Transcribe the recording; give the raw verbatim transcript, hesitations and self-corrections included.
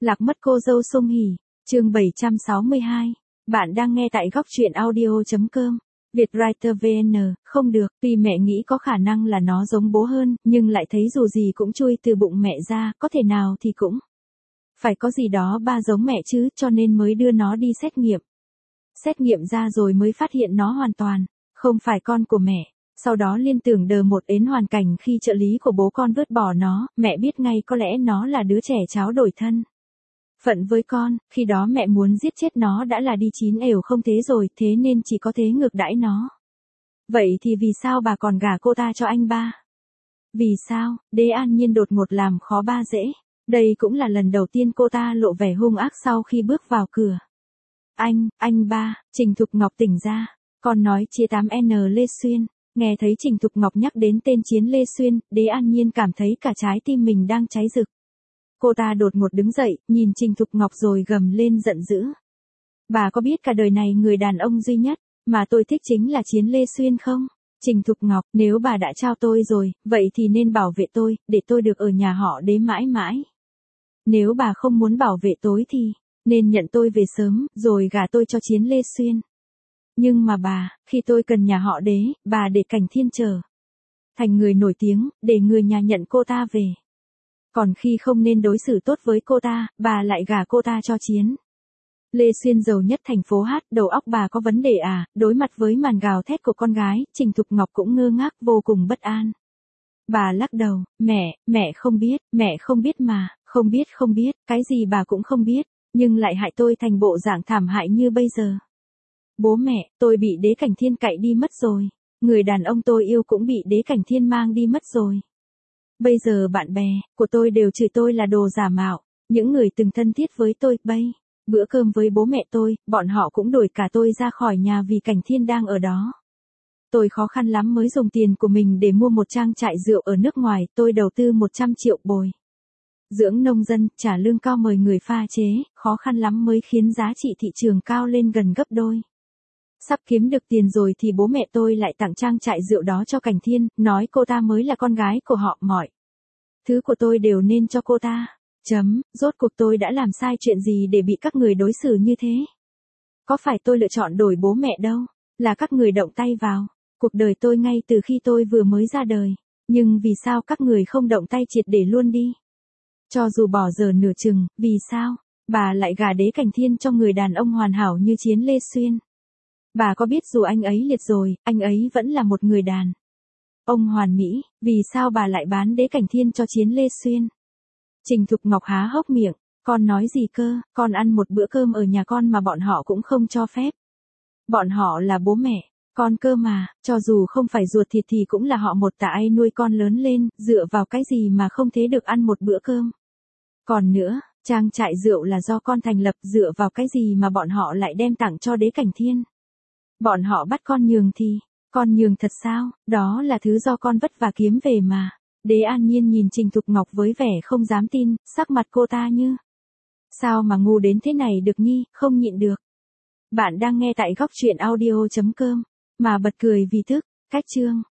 Lạc mất cô dâu Song Hỷ, chương bảy trăm sáu mươi hai. Bạn đang nghe tại góc truyện audio.com. Vietwriter vê en, không được, tuy mẹ nghĩ có khả năng là nó giống bố hơn, nhưng lại thấy dù gì cũng chui từ bụng mẹ ra, có thể nào thì cũng phải có gì đó ba giống mẹ chứ, cho nên mới đưa nó đi xét nghiệm. Xét nghiệm ra rồi mới phát hiện nó hoàn toàn không phải con của mẹ. Sau đó liên tưởng đờ một đến hoàn cảnh khi trợ lý của bố con vứt bỏ nó, mẹ biết ngay có lẽ nó là đứa trẻ cháu đổi thân phận với con, khi đó mẹ muốn giết chết nó đã là đi chín ẻo không thế rồi, thế nên chỉ có thế ngược đãi nó. Vậy thì vì sao bà còn gả cô ta cho anh ba? Vì sao? Đế An Nhiên đột ngột làm khó ba dễ. Đây cũng là lần đầu tiên cô ta lộ vẻ hung ác sau khi bước vào cửa. Anh, anh ba, Trình Thục Ngọc tỉnh ra. Con nói chia tám N Lê Xuyên. Nghe thấy Trình Thục Ngọc nhắc đến tên Chiến Lê Xuyên, Đế An Nhiên cảm thấy cả trái tim mình đang cháy rực. Cô ta đột ngột đứng dậy, nhìn Trình Thục Ngọc rồi gầm lên giận dữ. Bà có biết cả đời này người đàn ông duy nhất mà tôi thích chính là Chiến Lê Xuyên không? Trình Thục Ngọc, nếu bà đã trao tôi rồi, vậy thì nên bảo vệ tôi, để tôi được ở nhà họ Đế mãi mãi. Nếu bà không muốn bảo vệ tôi thì nên nhận tôi về sớm, rồi gả tôi cho Chiến Lê Xuyên. Nhưng mà bà, khi tôi cần nhà họ Đế, bà để Cảnh Thiên trở thành người nổi tiếng, để người nhà nhận cô ta về. Còn khi không nên đối xử tốt với cô ta, bà lại gả cô ta cho Chiến Lê Xuyên giàu nhất thành phố Hát, đầu óc bà có vấn đề à? Đối mặt với màn gào thét của con gái, Trình Thục Ngọc cũng ngơ ngác vô cùng bất an. Bà lắc đầu, mẹ, mẹ không biết, mẹ không biết mà, không biết không biết, cái gì bà cũng không biết, nhưng lại hại tôi thành bộ dạng thảm hại như bây giờ. Bố mẹ, tôi bị Đế Cảnh Thiên cậy đi mất rồi, người đàn ông tôi yêu cũng bị Đế Cảnh Thiên mang đi mất rồi. Bây giờ bạn bè của tôi đều chửi tôi là đồ giả mạo, những người từng thân thiết với tôi, bây bữa cơm với bố mẹ tôi, bọn họ cũng đuổi cả tôi ra khỏi nhà vì Cảnh Thiên đang ở đó. Tôi khó khăn lắm mới dùng tiền của mình để mua một trang trại rượu ở nước ngoài, tôi đầu tư một trăm triệu bồi dưỡng nông dân, trả lương cao mời người pha chế, khó khăn lắm mới khiến giá trị thị trường cao lên gần gấp đôi. Sắp kiếm được tiền rồi thì bố mẹ tôi lại tặng trang trại rượu đó cho Cảnh Thiên, nói cô ta mới là con gái của họ, mọi thứ của tôi đều nên cho cô ta. Chấm, rốt cuộc tôi đã làm sai chuyện gì để bị các người đối xử như thế? Có phải tôi lựa chọn đổi bố mẹ đâu, là các người động tay vào cuộc đời tôi ngay từ khi tôi vừa mới ra đời, nhưng vì sao các người không động tay triệt để luôn đi? Cho dù bỏ giờ nửa chừng, vì sao bà lại gả Đế Cảnh Thiên cho người đàn ông hoàn hảo như Chiến Lê Xuyên? Bà có biết dù anh ấy liệt rồi, anh ấy vẫn là một người đàn ông hoàn mỹ, vì sao bà lại bán Đế Cảnh Thiên cho Chiến Lê Xuyên? Trình Thục Ngọc há hốc miệng, con nói gì cơ, con ăn một bữa cơm ở nhà con mà bọn họ cũng không cho phép. Bọn họ là bố mẹ con cơ mà, cho dù không phải ruột thịt thì cũng là họ một, tại ai nuôi con lớn lên, dựa vào cái gì mà không thế được ăn một bữa cơm. Còn nữa, trang trại rượu là do con thành lập, dựa vào cái gì mà bọn họ lại đem tặng cho Đế Cảnh Thiên? Bọn họ bắt con nhường thì, con nhường thật sao? Đó là thứ do con vất vả kiếm về mà. Đế An Nhiên nhìn Trình Thục Ngọc với vẻ không dám tin, sắc mặt cô ta như sao mà ngu đến thế này được nhi, không nhịn được. Bạn đang nghe tại góc truyện audio.com, mà bật cười vì tức, cách chương.